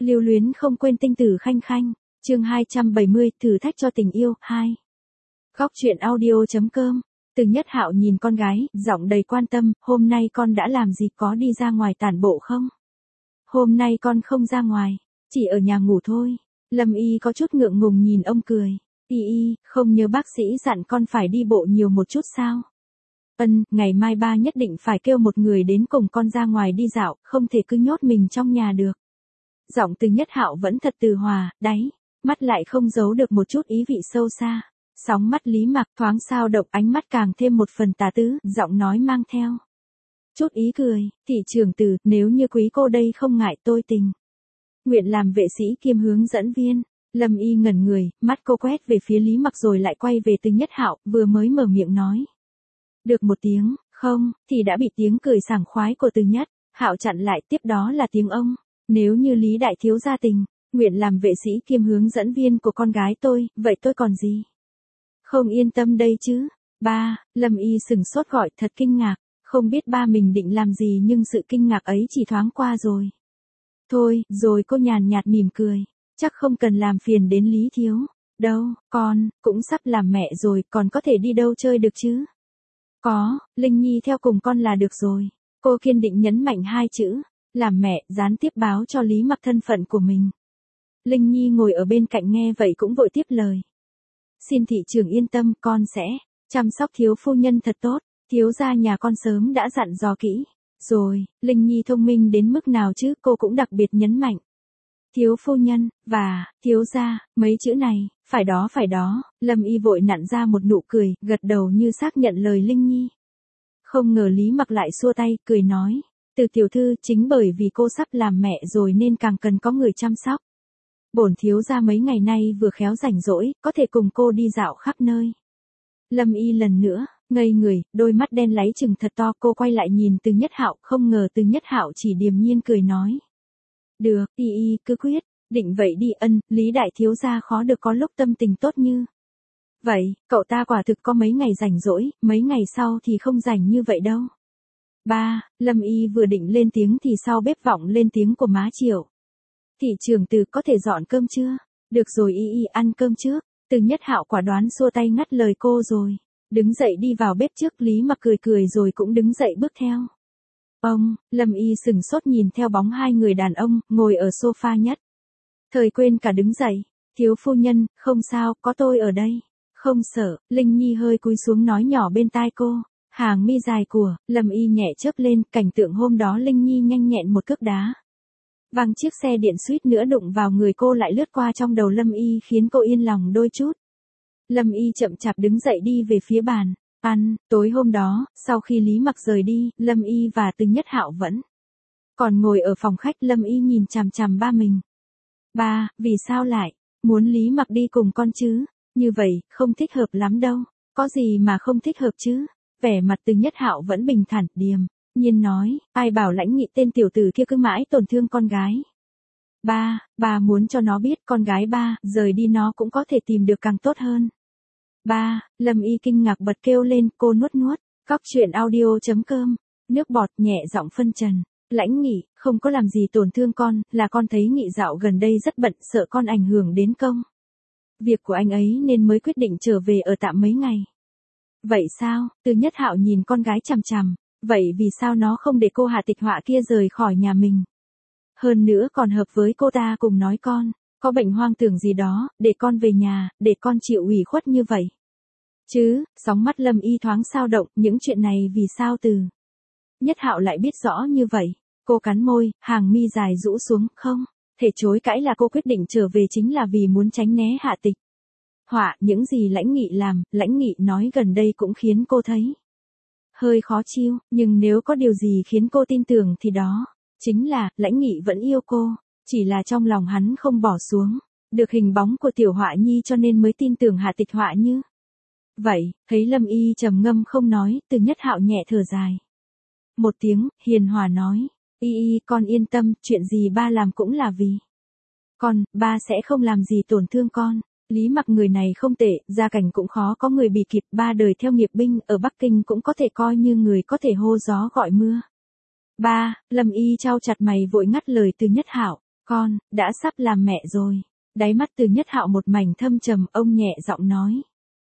Lưu luyến không quên tinh tử khanh khanh. Chương 270, thử thách cho tình yêu 2. Góc truyện audio.com. Từ Nhất Hạo nhìn con gái, giọng đầy quan tâm, hôm nay con đã làm gì, có đi ra ngoài tản bộ không? Hôm nay con không ra ngoài, chỉ ở nhà ngủ thôi. Lâm Y có chút ngượng ngùng nhìn ông cười. Y, không nhớ bác sĩ dặn con phải đi bộ nhiều một chút sao? Ngày mai ba nhất định phải kêu một người đến cùng con ra ngoài đi dạo, không thể cứ nhốt mình trong nhà được. Giọng Từ Nhất Hạo vẫn thật từ hòa, đáy, mắt lại không giấu được một chút ý vị sâu xa. Sóng mắt Lý Mặc thoáng sao động, ánh mắt càng thêm một phần tà tứ, giọng nói mang theo chút ý cười, thị trưởng Từ, nếu như quý cô đây không ngại tôi tình nguyện làm vệ sĩ kiêm hướng dẫn viên. Lâm Y ngẩn người, mắt cô quét về phía Lý Mặc rồi lại quay về Từ Nhất Hạo, vừa mới mở miệng nói được một tiếng, không, thì đã bị tiếng cười sảng khoái của Từ Nhất Hạo chặn lại, tiếp đó là tiếng ông. Nếu như Lý đại thiếu gia tình nguyện làm vệ sĩ kiêm hướng dẫn viên của con gái tôi, vậy tôi còn gì không yên tâm đây chứ? Ba, Lâm Y sừng sốt gọi, thật kinh ngạc, không biết ba mình định làm gì nhưng sự kinh ngạc ấy chỉ thoáng qua rồi. Thôi, rồi cô nhàn nhạt mỉm cười, chắc không cần làm phiền đến Lý thiếu. Đâu, con, cũng sắp làm mẹ rồi, còn có thể đi đâu chơi được chứ? Có, Linh Nhi theo cùng con là được rồi. Cô kiên định nhấn mạnh hai chữ, làm mẹ, gián tiếp báo cho Lý Mặc thân phận của mình. Linh Nhi ngồi ở bên cạnh nghe vậy cũng vội tiếp lời. Xin thị trưởng yên tâm, con sẽ chăm sóc thiếu phu nhân thật tốt, thiếu gia nhà con sớm đã dặn dò kỹ. Rồi, Linh Nhi thông minh đến mức nào chứ, cô cũng đặc biệt nhấn mạnh. Thiếu phu nhân, và, thiếu gia, mấy chữ này, phải đó, Lâm Y vội nặn ra một nụ cười, gật đầu như xác nhận lời Linh Nhi. Không ngờ Lý Mặc lại xua tay, cười nói, Từ tiểu thư, chính bởi vì cô sắp làm mẹ rồi nên càng cần có người chăm sóc. Bổn thiếu gia mấy ngày nay vừa khéo rảnh rỗi, có thể cùng cô đi dạo khắp nơi. Lâm Y lần nữa ngây người, đôi mắt đen láy trừng thật to, cô quay lại nhìn Từ Nhất Hạo, không ngờ Từ Nhất Hạo chỉ điềm nhiên cười nói. Được, Y cứ quyết, định vậy đi. Lý đại thiếu gia khó được có lúc tâm tình tốt như vậy, cậu ta quả thực có mấy ngày rảnh rỗi, mấy ngày sau thì không rảnh như vậy đâu. Ba, Lâm Y vừa định lên tiếng thì sau bếp vọng lên tiếng của má Triệu. Thị trưởng Từ, có thể dọn cơm chưa? Được rồi Y ăn cơm trước. Từ Nhất Hạo quả đoán xua tay ngắt lời cô rồi. Đứng dậy đi vào bếp trước, Lý Mặc cười rồi cũng đứng dậy bước theo. Lâm Y sừng sốt nhìn theo bóng hai người đàn ông, ngồi ở sofa nhất. Thời quên cả đứng dậy. Thiếu phu nhân, không sao, có tôi ở đây. Không sợ, Linh Nhi hơi cúi xuống nói nhỏ bên tai cô. Hàng mi dài của Lâm Y nhẹ chớp lên, cảnh tượng hôm đó Linh Nhi nhanh nhẹn một cước đá văng chiếc xe điện suýt nữa đụng vào người cô lại lướt qua trong đầu Lâm Y khiến cô yên lòng đôi chút. Lâm Y chậm chạp đứng dậy đi về phía bàn ăn. Tối hôm đó, sau khi Lý Mặc rời đi, Lâm Y và Từ Nhất Hạo vẫn còn ngồi ở phòng khách. Lâm Y nhìn chằm chằm ba mình. Ba, vì sao lại muốn Lý Mặc đi cùng con chứ? Như vậy, không thích hợp lắm đâu. Có gì mà không thích hợp chứ? Vẻ mặt Từ Nhất Hạo vẫn bình thản, điềm nhiên nói, ai bảo Lãnh Nghị tên tiểu tử kia cứ mãi tổn thương con gái. Ba muốn cho nó biết con gái ba, rời đi nó cũng có thể tìm được càng tốt hơn. Ba, Lâm Y kinh ngạc bật kêu lên, cô nuốt. Góc truyện audio.com. Nước bọt nhẹ giọng phân trần. Lãnh Nghị, không có làm gì tổn thương con, là con thấy Nghị dạo gần đây rất bận, sợ con ảnh hưởng đến công việc của anh ấy nên mới quyết định trở về ở tạm mấy ngày. Vậy sao? Từ Nhất Hạo nhìn con gái chằm chằm. Vậy vì sao nó không để cô Hà Tịch Họa kia rời khỏi nhà mình? Hơn nữa còn hợp với cô ta cùng nói con có bệnh hoang tưởng gì đó, để con về nhà, để con chịu ủy khuất như vậy. Chứ, sóng mắt Lâm Y thoáng sao động, những chuyện này vì sao Từ Nhất Hạo lại biết rõ như vậy? Cô cắn môi, hàng mi dài rũ xuống, không thể chối cãi là cô quyết định trở về chính là vì muốn tránh né Hạ Tịch Họa. Những gì Lãnh Nghị làm, Lãnh Nghị nói gần đây cũng khiến cô thấy hơi khó chịu, nhưng nếu có điều gì khiến cô tin tưởng thì đó chính là Lãnh Nghị vẫn yêu cô, chỉ là trong lòng hắn không bỏ xuống được hình bóng của tiểu Họa Nhi cho nên mới tin tưởng Hạ Tịch Họa như vậy. Thấy Lâm Y trầm ngâm không nói, Từ Nhất Hạo nhẹ thở dài một tiếng, hiền hòa nói, Y con yên tâm, chuyện gì ba làm cũng là vì con, ba sẽ không làm gì tổn thương con. Lý Mặc người này không tệ, gia cảnh cũng khó có người bì kịp, 3 đời theo nghiệp binh ở Bắc Kinh cũng có thể coi như người có thể hô gió gọi mưa. Ba, Lâm Y chau chặt mày vội ngắt lời Từ Nhất Hạo. Con, đã sắp làm mẹ rồi. Đáy mắt Từ Nhất Hạo một mảnh thâm trầm, ông nhẹ giọng nói.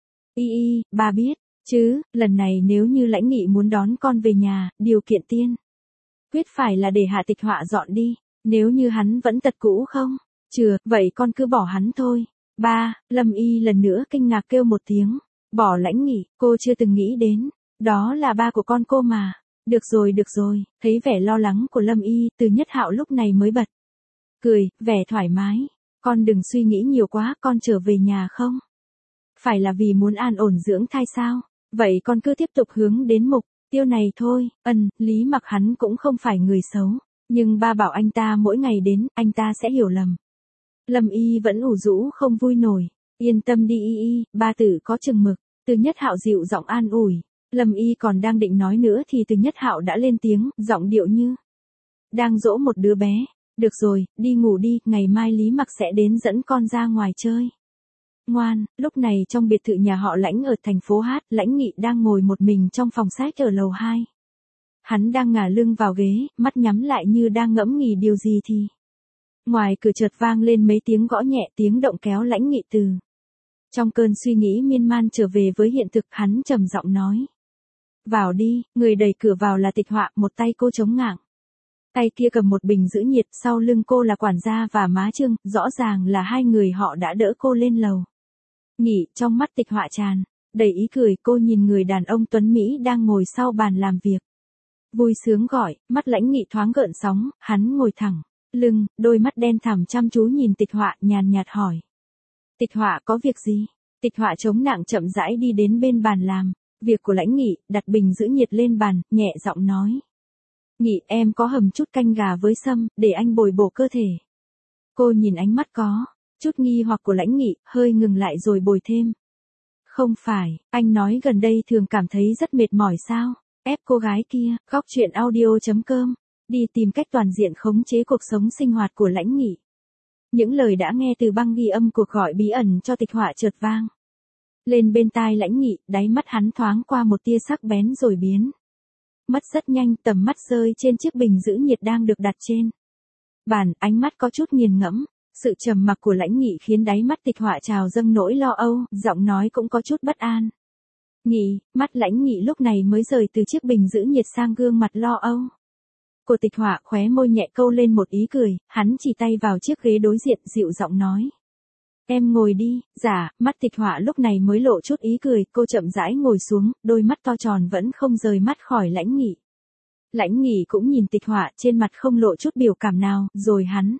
Ba biết, chứ, lần này nếu như Lãnh Nghị muốn đón con về nhà, điều kiện tiên quyết phải là để Hạ Tịch Họa dọn đi, nếu như hắn vẫn tật cũ không, vậy con cứ bỏ hắn thôi. Ba, Lâm Y lần nữa kinh ngạc kêu một tiếng, bỏ Lãnh Nghị, cô chưa từng nghĩ đến, đó là ba của con cô mà. Được rồi, thấy vẻ lo lắng của Lâm Y, Từ Nhất Hạo lúc này mới bật cười, vẻ thoải mái, con đừng suy nghĩ nhiều quá, con trở về nhà không? Phải là vì muốn an ổn dưỡng thai sao? Vậy con cứ tiếp tục hướng đến mục tiêu này thôi. Lý Mặc hắn cũng không phải người xấu, nhưng ba bảo anh ta mỗi ngày đến, anh ta sẽ hiểu lầm. Lâm Y vẫn ủ rũ không vui nổi. Yên tâm đi ba tử có chừng mực. Từ Nhất Hạo dịu giọng an ủi. Lâm Y còn đang định nói nữa thì Từ Nhất Hạo đã lên tiếng, giọng điệu như đang dỗ một đứa bé. Được rồi, đi ngủ đi, ngày mai Lý Mặc sẽ đến dẫn con ra ngoài chơi. Ngoan. Lúc này trong biệt thự nhà họ Lãnh ở thành phố Hát, Lãnh Nghị đang ngồi một mình trong phòng sách ở lầu 2. Hắn đang ngả lưng vào ghế, mắt nhắm lại như đang ngẫm nghĩ điều gì thì ngoài cửa chợt vang lên mấy tiếng gõ nhẹ, tiếng động kéo Lãnh Nghị từ trong cơn suy nghĩ miên man trở về với hiện thực. Hắn trầm giọng nói. Vào đi. Người đẩy cửa vào là Tịch Họa, một tay cô chống ngạng, tay kia cầm một bình giữ nhiệt, sau lưng cô là quản gia và má Trương, rõ ràng là hai người họ đã đỡ cô lên lầu. Nghỉ, trong mắt Tịch Họa tràn đầy ý cười, cô nhìn người đàn ông tuấn Mỹ đang ngồi sau bàn làm việc. Vui sướng gọi, mắt Lãnh Nghị thoáng gợn sóng, hắn ngồi thẳng lưng, đôi mắt đen thẳm chăm chú nhìn Tịch Họa, nhàn nhạt hỏi. Tịch Họa có việc gì? Tịch Họa chống nặng chậm rãi đi đến bên bàn làm việc của Lãnh Nghị, đặt bình giữ nhiệt lên bàn, nhẹ giọng nói. Nghị, em có hầm chút canh gà với sâm, để anh bồi bổ cơ thể. Cô nhìn ánh mắt có chút nghi hoặc của Lãnh Nghị, hơi ngừng lại rồi bồi thêm. Không phải, anh nói gần đây thường cảm thấy rất mệt mỏi sao? Ép cô gái kia. Góc truyện audio.com đi tìm cách toàn diện khống chế cuộc sống sinh hoạt của Lãnh Nghị. Những lời đã nghe từ băng ghi âm cuộc gọi bí ẩn cho Tịch Họa chợt vang lên bên tai Lãnh Nghị, đáy mắt hắn thoáng qua một tia sắc bén rồi biến mất rất nhanh. Tầm mắt rơi trên chiếc bình giữ nhiệt đang được đặt trên bàn, ánh mắt có chút nghiền ngẫm. Sự trầm mặc của Lãnh Nghị khiến đáy mắt Tịch Họa trào dâng nỗi lo âu, giọng nói cũng có chút bất an. Nghị, mắt Lãnh Nghị lúc này mới rời từ chiếc bình giữ nhiệt sang gương mặt lo âu của Tịch Họa, khóe môi nhẹ câu lên một ý cười, hắn chỉ tay vào chiếc ghế đối diện, dịu giọng nói. Em ngồi đi. Dạ. Mắt Tịch Họa lúc này mới lộ chút ý cười, cô chậm rãi ngồi xuống, đôi mắt to tròn vẫn không rời mắt khỏi Lãnh Nghị. Lãnh Nghị cũng nhìn Tịch Họa, trên mặt không lộ chút biểu cảm nào, rồi hắn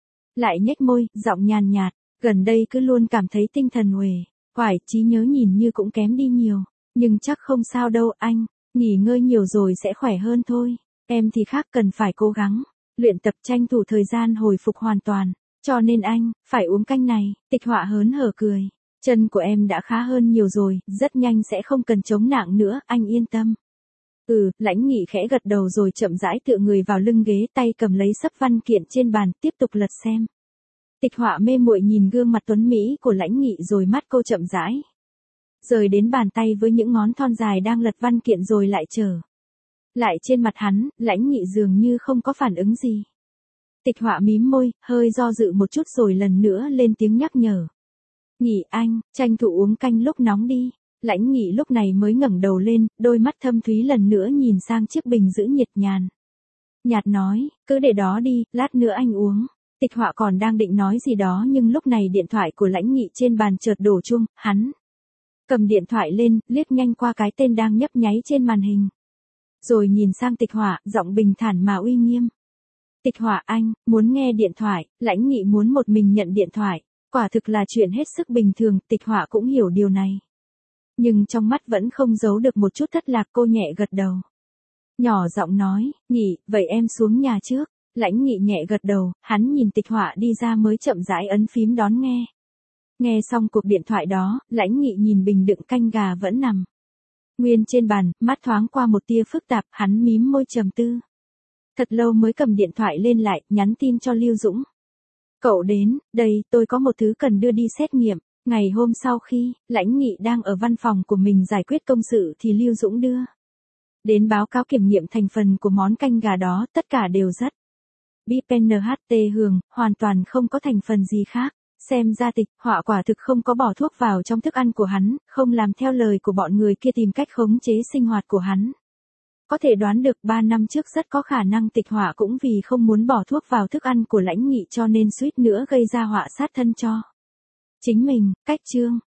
lại nhếch môi, giọng nhàn nhạt, gần đây cứ luôn cảm thấy tinh thần uể oải, trí nhớ nhìn như cũng kém đi nhiều, nhưng chắc không sao đâu anh, nghỉ ngơi nhiều rồi sẽ khỏe hơn thôi. Em thì khác, cần phải cố gắng luyện tập, tranh thủ thời gian hồi phục hoàn toàn, cho nên anh phải uống canh này. Tịch Họa hớn hở cười. Chân của em đã khá hơn nhiều rồi, rất nhanh sẽ không cần chống nặng nữa, anh yên tâm. Lãnh Nghị khẽ gật đầu rồi chậm rãi tựa người vào lưng ghế, tay cầm lấy sấp văn kiện trên bàn, tiếp tục lật xem. Tịch Họa mê muội nhìn gương mặt tuấn Mỹ của Lãnh Nghị rồi mắt cô chậm rãi rời đến bàn tay với những ngón thon dài đang lật văn kiện rồi lại trở lại trên mặt hắn. Lãnh Nghị dường như không có phản ứng gì. Tịch Họa mím môi, hơi do dự một chút rồi lần nữa lên tiếng nhắc nhở. Nghị anh, tranh thủ uống canh lúc nóng đi. Lãnh Nghị lúc này mới ngẩng đầu lên, đôi mắt thâm thúy lần nữa nhìn sang chiếc bình giữ nhiệt, nhạt nói, cứ để đó đi, lát nữa anh uống. Tịch Họa còn đang định nói gì đó nhưng lúc này điện thoại của Lãnh Nghị trên bàn chợt đổ chuông, hắn cầm điện thoại lên, liếc nhanh qua cái tên đang nhấp nháy trên màn hình. Rồi nhìn sang Tịch Họa, giọng bình thản mà uy nghiêm. Tịch Họa anh, muốn nghe điện thoại. Lãnh Nghị muốn một mình nhận điện thoại. Quả thực là chuyện hết sức bình thường, Tịch Họa cũng hiểu điều này. Nhưng trong mắt vẫn không giấu được một chút thất lạc, cô nhẹ gật đầu. Nhỏ giọng nói, Nghị, vậy em xuống nhà trước. Lãnh Nghị nhẹ gật đầu, hắn nhìn Tịch Họa đi ra mới chậm rãi ấn phím đón nghe. Nghe xong cuộc điện thoại đó, Lãnh Nghị nhìn bình đựng canh gà vẫn nằm nguyên trên bàn, mắt thoáng qua một tia phức tạp, hắn mím môi trầm tư. Thật lâu mới cầm điện thoại lên lại, nhắn tin cho Lưu Dũng. Cậu đến, đây, tôi có một thứ cần đưa đi xét nghiệm. Ngày hôm sau khi, Lãnh Nghị đang ở văn phòng của mình giải quyết công sự thì Lưu Dũng đưa đến báo cáo kiểm nghiệm thành phần của món canh gà đó, tất cả đều rất BPNHT Hường, hoàn toàn không có thành phần gì khác. Xem ra tịch họa quả thực không có bỏ thuốc vào trong thức ăn của hắn, không làm theo lời của bọn người kia tìm cách khống chế sinh hoạt của hắn. Có thể đoán được 3 năm trước rất có khả năng tịch họa cũng vì không muốn bỏ thuốc vào thức ăn của Lãnh Nghị cho nên suýt nữa gây ra họa sát thân cho chính mình. Cách chương